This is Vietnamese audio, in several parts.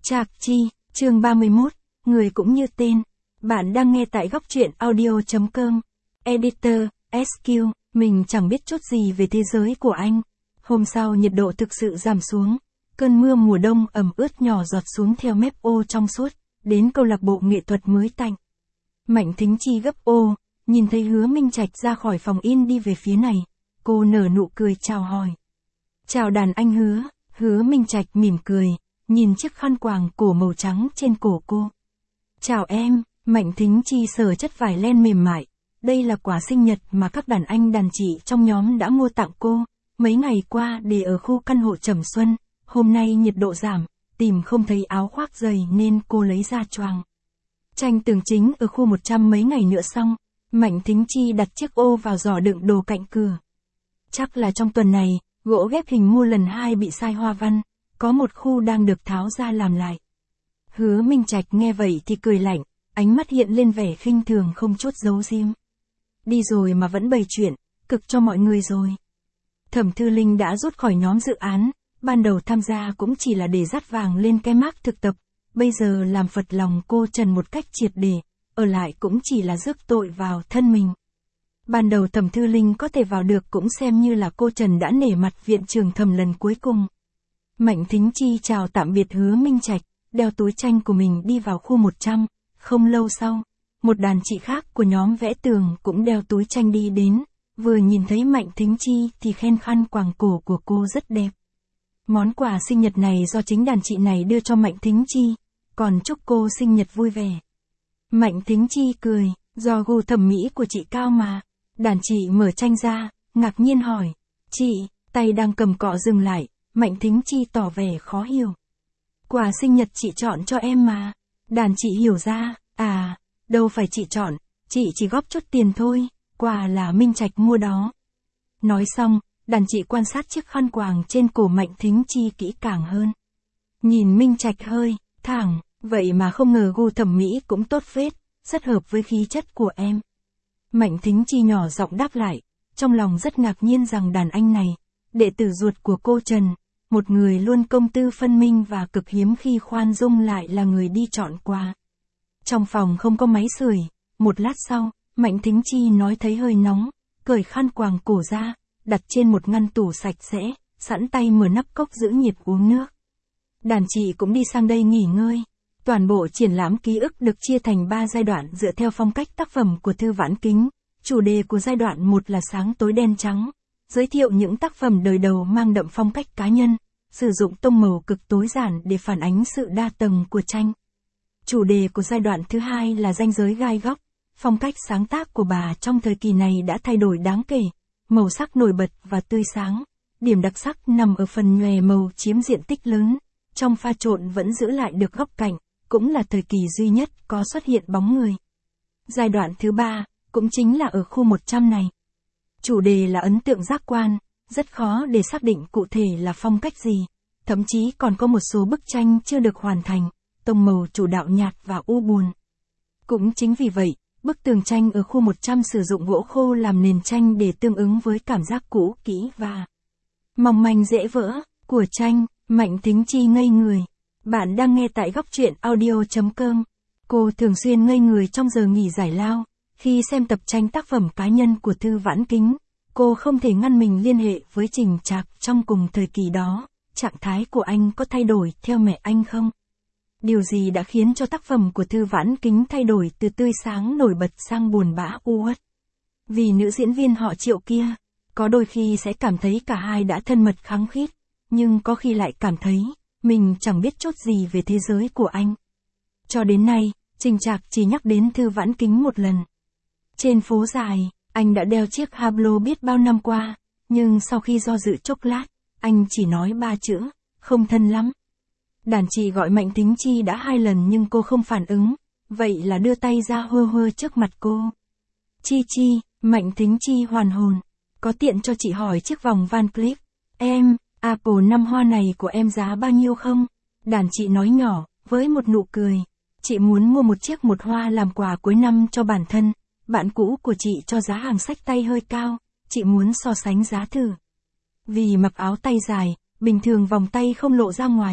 Trạc Chi, chương 31, người cũng như tên. Bạn đang nghe tại góc truyện audio.com. Editor, SQ, mình chẳng biết chút gì về thế giới của anh. Hôm sau nhiệt độ thực sự giảm xuống. Cơn mưa mùa đông ẩm ướt nhỏ giọt xuống theo mép ô trong suốt, đến câu lạc bộ nghệ thuật mới tạnh. Mạnh Thính Chi gấp ô, nhìn thấy Hứa Minh Trạch ra khỏi phòng in đi về phía này. Cô nở nụ cười chào hỏi. Chào đàn anh Hứa. Hứa Minh Trạch mỉm cười, nhìn chiếc khăn quàng cổ màu trắng trên cổ cô. Chào em. Mạnh Thính Chi sờ chất vải len mềm mại. Đây là quà sinh nhật mà các đàn anh đàn chị trong nhóm đã mua tặng cô, mấy ngày qua để ở khu căn hộ Trầm Xuân. Hôm nay nhiệt độ giảm, tìm không thấy áo khoác dày nên cô lấy ra choàng. Tranh tường chính ở khu 100 mấy ngày nữa xong, Mạnh Thính Chi đặt chiếc ô vào giỏ đựng đồ cạnh cửa. Chắc là trong tuần này, gỗ ghép hình mua lần 2 bị sai hoa văn, có một khu đang được tháo ra làm lại. Hứa Minh Trạch nghe vậy thì cười lạnh, ánh mắt hiện lên vẻ khinh thường không chút giấu giếm. Đi rồi mà vẫn bày chuyện, cực cho mọi người rồi. Thẩm Thư Linh đã rút khỏi nhóm dự án, ban đầu tham gia cũng chỉ là để dắt vàng lên cái mác thực tập, bây giờ làm phật lòng cô Trần một cách triệt để, ở lại cũng chỉ là rước tội vào thân mình. Ban đầu Thẩm Thư Linh có thể vào được cũng xem như là cô Trần đã nể mặt viện trưởng Thẩm lần cuối cùng. Mạnh Thính Chi chào tạm biệt Hứa Minh Trạch, đeo túi tranh của mình đi vào khu 100, không lâu sau, một đàn chị khác của nhóm vẽ tường cũng đeo túi tranh đi đến, vừa nhìn thấy Mạnh Thính Chi thì khen khăn quàng cổ của cô rất đẹp. Món quà sinh nhật này do chính đàn chị này đưa cho Mạnh Thính Chi, còn chúc cô sinh nhật vui vẻ. Mạnh Thính Chi cười, do gu thẩm mỹ của chị cao mà. Đàn chị mở tranh ra, ngạc nhiên hỏi, chị, tay đang cầm cọ dừng lại, Mạnh Thính Chi tỏ vẻ khó hiểu. Quà sinh nhật chị chọn cho em mà. Đàn chị hiểu ra, à, đâu phải chị chọn, chị chỉ góp chút tiền thôi, quà là Minh Trạch mua đó. Nói xong, đàn chị quan sát chiếc khăn quàng trên cổ Mạnh Thính Chi kỹ càng hơn. Nhìn Minh Trạch hơi thẳng, vậy mà không ngờ gu thẩm mỹ cũng tốt phết, rất hợp với khí chất của em. Mạnh Thính Chi nhỏ giọng đáp lại, trong lòng rất ngạc nhiên rằng đàn anh này, đệ tử ruột của cô Trần, một người luôn công tư phân minh và cực hiếm khi khoan dung lại là người đi chọn quà. Trong phòng không có máy sưởi, một lát sau, Mạnh Thính Chi nói thấy hơi nóng, cởi khăn quàng cổ ra, đặt trên một ngăn tủ sạch sẽ, sẵn tay mở nắp cốc giữ nhiệt uống nước. Đàn chị cũng đi sang đây nghỉ ngơi. Toàn bộ triển lãm ký ức được chia thành 3 giai đoạn dựa theo phong cách tác phẩm của Thư Vãn Kính. Chủ đề của giai đoạn 1 là sáng tối đen trắng, giới thiệu những tác phẩm đời đầu mang đậm phong cách cá nhân, sử dụng tông màu cực tối giản để phản ánh sự đa tầng của tranh. Chủ đề của giai đoạn thứ 2 là ranh giới gai góc, phong cách sáng tác của bà trong thời kỳ này đã thay đổi đáng kể, màu sắc nổi bật và tươi sáng, điểm đặc sắc nằm ở phần nhòe màu chiếm diện tích lớn, trong pha trộn vẫn giữ lại được góc cạnh, cũng là thời kỳ duy nhất có xuất hiện bóng người. Giai đoạn thứ 3, cũng chính là ở khu 100 này. Chủ đề là ấn tượng giác quan, rất khó để xác định cụ thể là phong cách gì, thậm chí còn có một số bức tranh chưa được hoàn thành, tông màu chủ đạo nhạt và u buồn. Cũng chính vì vậy, bức tường tranh ở khu 100 sử dụng gỗ khô làm nền tranh để tương ứng với cảm giác cũ kỹ và mỏng manh dễ vỡ của tranh. Mạnh Thính Chi ngây người. Bạn đang nghe tại góc truyện audio.com. Cô thường xuyên ngây người trong giờ nghỉ giải lao. Khi xem tập tranh tác phẩm cá nhân của Thư Vãn Kính, cô không thể ngăn mình liên hệ với Trình Trạc trong cùng thời kỳ đó. Trạng thái của anh có thay đổi theo mẹ anh không? Điều gì đã khiến cho tác phẩm của Thư Vãn Kính thay đổi từ tươi sáng nổi bật sang buồn bã u uất? Vì nữ diễn viên họ Triệu kia, có đôi khi sẽ cảm thấy cả hai đã thân mật khăng khít, nhưng có khi lại cảm thấy mình chẳng biết chút gì về thế giới của anh. Cho đến nay, Trình Trạc chỉ nhắc đến Thư Vãn Kính một lần. Trên phố dài, anh đã đeo chiếc Hublot biết bao năm qua, nhưng sau khi do dự chốc lát, anh chỉ nói 3 chữ, không thân lắm. Đàn chị gọi Mạnh Thính Chi đã 2 lần nhưng cô không phản ứng, vậy là đưa tay ra hơ hơ trước mặt cô. Chi Chi, Mạnh Thính Chi hoàn hồn, có tiện cho chị hỏi chiếc vòng Van Cleef, em, Apple 5 hoa này của em giá bao nhiêu không? Đàn chị nói nhỏ, với một nụ cười. Chị muốn mua một chiếc 1 hoa làm quà cuối năm cho bản thân. Bạn cũ của chị cho giá hàng xách tay hơi cao, chị muốn so sánh giá thử. Vì mặc áo tay dài, bình thường vòng tay không lộ ra ngoài,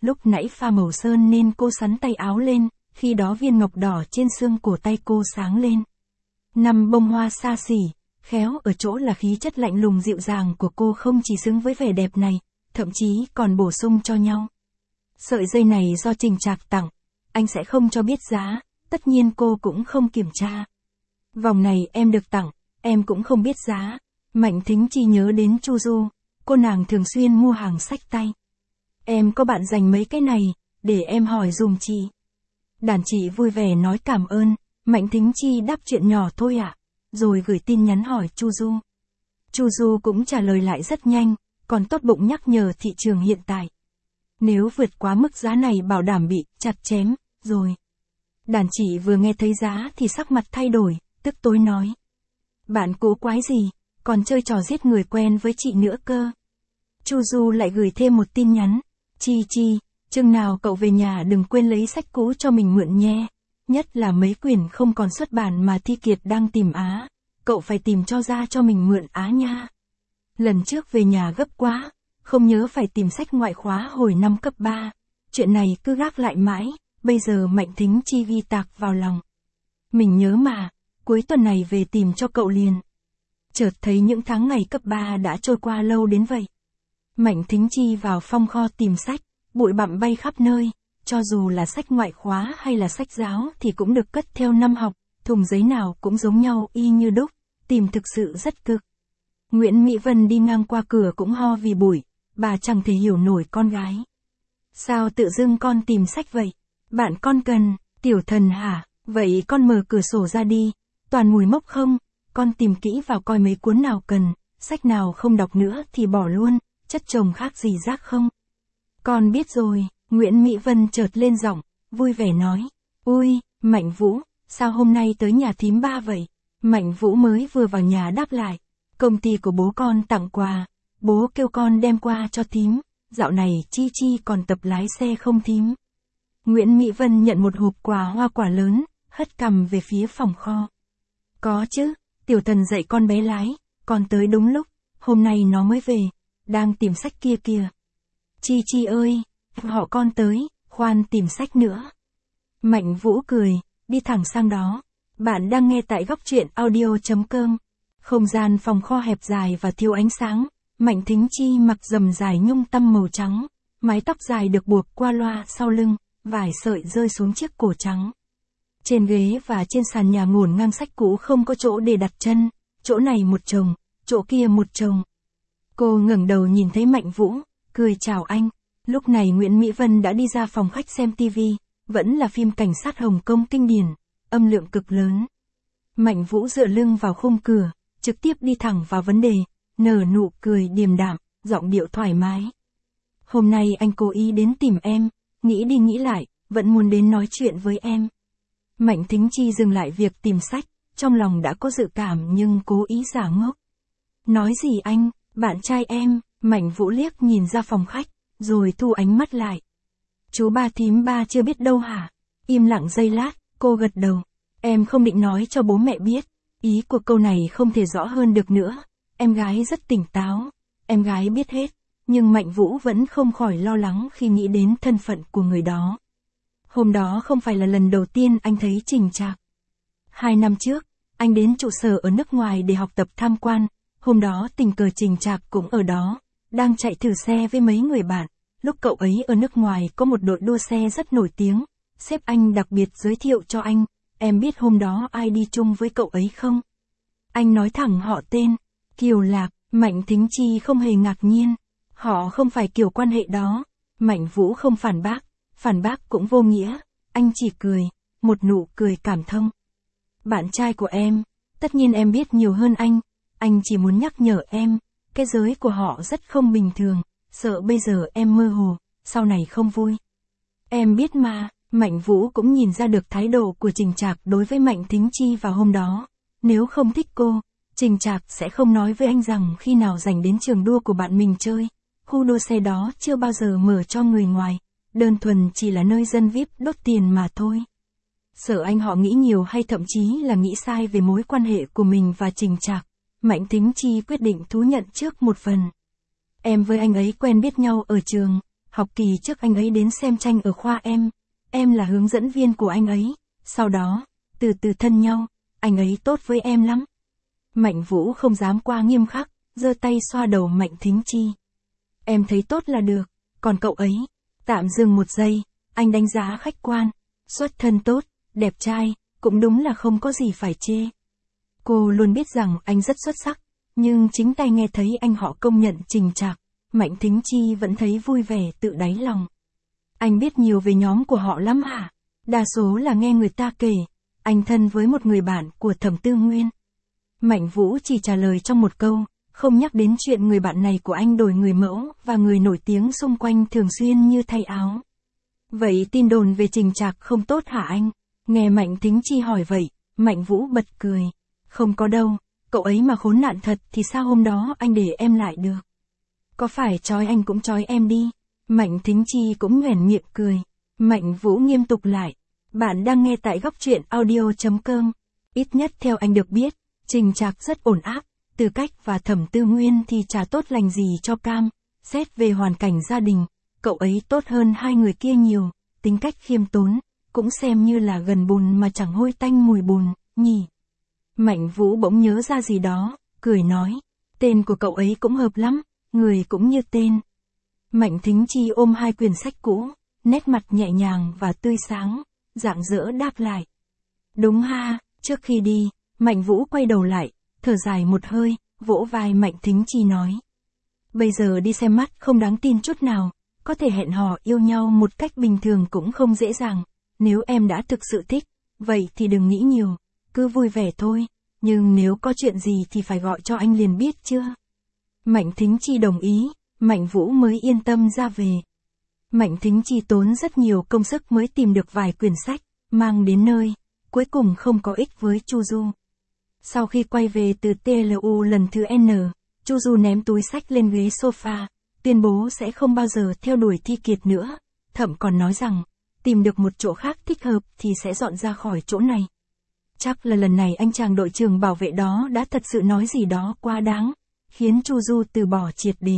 Lúc nãy pha màu sơn nên cô sắn tay áo lên, khi đó viên ngọc đỏ trên xương cổ tay cô sáng lên. 5 bông hoa xa xỉ, khéo ở chỗ là khí chất lạnh lùng dịu dàng của cô không chỉ xứng với vẻ đẹp này, thậm chí còn bổ sung cho nhau. Sợi dây này do Trình Trạc tặng, anh sẽ không cho biết giá, tất nhiên cô cũng không kiểm tra. Vòng này em được tặng, em cũng không biết giá. Mạnh Thính Chi nhớ đến Chu Du, cô nàng thường xuyên mua hàng xách tay. Em có bạn dành mấy cái này, để em hỏi dùm chị. Đàn chị vui vẻ nói cảm ơn, Mạnh Thính Chi đáp chuyện nhỏ thôi ạ, rồi gửi tin nhắn hỏi Chu Du. Chu Du cũng trả lời lại rất nhanh, còn tốt bụng nhắc nhở thị trường hiện tại. Nếu vượt quá mức giá này bảo đảm bị chặt chém, rồi. Đàn chị vừa nghe thấy giá thì sắc mặt thay đổi, tức tối nói. Bạn cố quái gì, còn chơi trò giết người quen với chị nữa cơ. Chu Du lại gửi thêm một tin nhắn. Chi, chừng nào cậu về nhà đừng quên lấy sách cũ cho mình mượn nhé. Nhất là mấy quyển không còn xuất bản mà Thi Kiệt đang tìm á. Cậu phải tìm cho ra cho mình mượn á nha. Lần trước về nhà gấp quá, không nhớ phải tìm sách ngoại khóa hồi năm cấp 3. Chuyện này cứ gác lại mãi, bây giờ Mạnh Thính Chi ghi tạc vào lòng. Mình nhớ mà, cuối tuần này về tìm cho cậu liền. Chợt thấy những tháng ngày cấp 3 đã trôi qua lâu đến vậy. Mạnh Thính Chi vào phong kho tìm sách, bụi bặm bay khắp nơi, cho dù là sách ngoại khóa hay là sách giáo thì cũng được cất theo năm học, thùng giấy nào cũng giống nhau y như đúc, tìm thực sự rất cực. Nguyễn Mỹ Vân đi ngang qua cửa cũng ho vì bụi, bà chẳng thể hiểu nổi con gái. Sao tự dưng con tìm sách vậy? Bạn con cần, tiểu thần hả? Vậy con mở cửa sổ ra đi, toàn mùi mốc không? Con tìm kỹ vào coi mấy cuốn nào cần, sách nào không đọc nữa thì bỏ luôn, chất chồng khác gì rác không? Con biết rồi, Nguyễn Mỹ Vân chợt lên giọng, vui vẻ nói. Ui, Mạnh Vũ, sao hôm nay tới nhà thím ba vậy? Mạnh Vũ mới vừa vào nhà đáp lại. Công ty của bố con tặng quà, bố kêu con đem qua cho thím, dạo này Chi còn tập lái xe không thím? Nguyễn Mỹ Vân nhận một hộp quà hoa quả lớn, hất cằm về phía phòng kho. Có chứ, tiểu thần dạy con bé lái, con tới đúng lúc, hôm nay nó mới về, đang tìm sách kia kìa. Chi ơi, họ con tới, khoan tìm sách nữa. Mạnh Vũ cười, đi thẳng sang đó. Bạn đang nghe tại góc truyện audio.com. Không gian phòng kho hẹp dài và thiếu ánh sáng, Mạnh Thính Chi mặc dầm dài nhung tăm màu trắng, mái tóc dài được buộc qua loa sau lưng, vài sợi rơi xuống chiếc cổ trắng. Trên ghế và trên sàn nhà ngổn ngang sách cũ không có chỗ để đặt chân, chỗ này một chồng, chỗ kia một chồng. Cô ngẩng đầu nhìn thấy Mạnh Vũ, cười chào anh. Lúc này Nguyễn Mỹ Vân đã đi ra phòng khách xem tivi, vẫn là phim cảnh sát Hồng Kông kinh điển, âm lượng cực lớn. Mạnh Vũ dựa lưng vào khung cửa, trực tiếp đi thẳng vào vấn đề, nở nụ cười điềm đạm, giọng điệu thoải mái. Hôm nay anh cố ý đến tìm em, nghĩ đi nghĩ lại, vẫn muốn đến nói chuyện với em. Mạnh Thính Chi dừng lại việc tìm sách, trong lòng đã có dự cảm nhưng cố ý giả ngốc. Nói gì anh, bạn trai em? Mạnh Vũ liếc nhìn ra phòng khách, rồi thu ánh mắt lại. Chú ba thím ba chưa biết đâu hả? Im lặng giây lát, cô gật đầu. Em không định nói cho bố mẹ biết. Ý của câu này không thể rõ hơn được nữa. Em gái rất tỉnh táo. Em gái biết hết. Nhưng Mạnh Vũ vẫn không khỏi lo lắng khi nghĩ đến thân phận của người đó. Hôm đó không phải là lần đầu tiên anh thấy Trình Trạc. 2 năm trước, anh đến trụ sở ở nước ngoài để học tập tham quan. Hôm đó tình cờ Trình Trạc cũng ở đó, đang chạy thử xe với mấy người bạn. Lúc cậu ấy ở nước ngoài có một đội đua xe rất nổi tiếng. Sếp anh đặc biệt giới thiệu cho anh. Em biết hôm đó ai đi chung với cậu ấy không? Anh nói thẳng họ tên. Kiều Lạc. Mạnh Thính Chi không hề ngạc nhiên. Họ không phải kiểu quan hệ đó. Mạnh Vũ không phản bác cũng vô nghĩa. Anh chỉ cười, một nụ cười cảm thông. Bạn trai của em, tất nhiên em biết nhiều hơn anh chỉ muốn nhắc nhở em, cái giới của họ rất không bình thường, sợ bây giờ em mơ hồ, sau này không vui. Em biết mà. Mạnh Vũ cũng nhìn ra được thái độ của Trình Trạc đối với Mạnh Thính Chi vào hôm đó. Nếu không thích cô, Trình Trạc sẽ không nói với anh rằng khi nào rảnh đến trường đua của bạn mình chơi. Khu đua xe đó chưa bao giờ mở cho người ngoài, đơn thuần chỉ là nơi dân VIP đốt tiền mà thôi. Sợ anh họ nghĩ nhiều hay thậm chí là nghĩ sai về mối quan hệ của mình và Trình Trạc, Mạnh Thính Chi quyết định thú nhận trước một phần. Em với anh ấy quen biết nhau ở trường, Học kỳ trước anh ấy đến xem tranh ở khoa em là hướng dẫn viên của anh ấy, sau đó, từ từ thân nhau, anh ấy tốt với em lắm. Mạnh Vũ không dám quá nghiêm khắc, giơ tay xoa đầu Mạnh Thính Chi. Em thấy tốt là được, còn cậu ấy, tạm dừng một giây, anh đánh giá khách quan, xuất thân tốt, đẹp trai, cũng đúng là không có gì phải chê. Cô luôn biết rằng anh rất xuất sắc, nhưng chính tay nghe thấy anh họ công nhận trình trạc, Mạnh Thính Chi vẫn thấy vui vẻ tự đáy lòng. Anh biết nhiều về nhóm của họ lắm hả? Đa số là nghe người ta kể, anh thân với một người bạn của Thẩm Tư Nguyên. Mạnh Vũ chỉ trả lời trong một câu, không nhắc đến chuyện người bạn này của anh đổi người mẫu và người nổi tiếng xung quanh thường xuyên như thay áo. Vậy tin đồn về trình trạc không tốt hả anh? Nghe Mạnh Thính Chi hỏi vậy, Mạnh Vũ bật cười. Không có đâu, cậu ấy mà khốn nạn thật thì sao hôm đó anh để em lại được? Có phải trói anh cũng trói em đi. Mạnh Thính Chi cũng nhoẻn miệng cười. Mạnh Vũ nghiêm túc lại. Bạn đang nghe tại góc truyện audio.com. Ít nhất theo anh được biết, trình trạc rất ổn áp. Tư cách và Thẩm Tư Nguyên thì chả tốt lành gì cho Cam. Xét về hoàn cảnh gia đình, cậu ấy tốt hơn hai người kia nhiều. Tính cách khiêm tốn, cũng xem như là gần bùn mà chẳng hôi tanh mùi bùn, nhỉ. Mạnh Vũ bỗng nhớ ra gì đó, cười nói. Tên của cậu ấy cũng hợp lắm, người cũng như tên. Mạnh Thính Chi ôm hai quyển sách cũ, nét mặt nhẹ nhàng và tươi sáng, rạng rỡ đáp lại. Đúng ha, trước khi đi, Mạnh Vũ quay đầu lại, thở dài một hơi, vỗ vai Mạnh Thính Chi nói. Bây giờ đi xem mắt không đáng tin chút nào, có thể hẹn hò yêu nhau một cách bình thường cũng không dễ dàng. Nếu em đã thực sự thích, vậy thì đừng nghĩ nhiều, cứ vui vẻ thôi, nhưng nếu có chuyện gì thì phải gọi cho anh liền biết chưa? Mạnh Thính Chi đồng ý, Mạnh Vũ mới yên tâm ra về. Mạnh Thính Chi tốn rất nhiều công sức mới tìm được vài quyển sách, mang đến nơi, cuối cùng không có ích với Chu Du. Sau khi quay về từ TLU lần thứ N, Chu Du ném túi sách lên ghế sofa, tuyên bố sẽ không bao giờ theo đuổi Thi Kiệt nữa, thậm còn nói rằng, tìm được một chỗ khác thích hợp thì sẽ dọn ra khỏi chỗ này. Chắc là lần này anh chàng đội trưởng bảo vệ đó đã thật sự nói gì đó quá đáng, khiến Chu Du từ bỏ triệt để.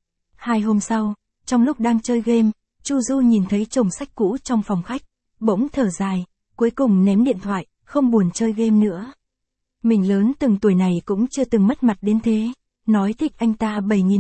2 hôm sau, trong lúc đang chơi game, Chu Du nhìn thấy chồng sách cũ trong phòng khách, bỗng thở dài, cuối cùng ném điện thoại, không buồn chơi game nữa. Mình lớn từng tuổi này cũng chưa từng mất mặt đến thế, nói thích anh ta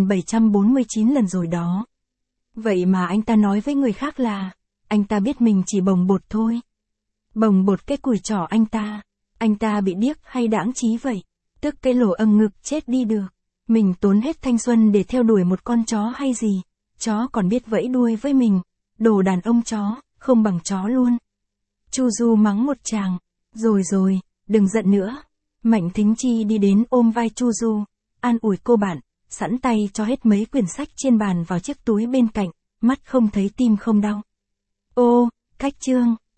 7749 lần rồi đó. Vậy mà anh ta nói với người khác là, anh ta biết mình chỉ bồng bột thôi. Bồng bột cái cùi trỏ anh ta bị điếc hay đãng trí vậy, tức cái lỗ âng ngực chết đi được. Mình tốn hết thanh xuân để theo đuổi một con chó hay gì, chó còn biết vẫy đuôi với mình, đồ đàn ông chó, không bằng chó luôn. Chu Du mắng một tràng, rồi, đừng giận nữa. Mạnh Thính Chi đi đến ôm vai Chu Du, an ủi cô bạn, sẵn tay cho hết mấy quyển sách trên bàn vào chiếc túi bên cạnh, mắt không thấy tim không đau. Ô, cách chương.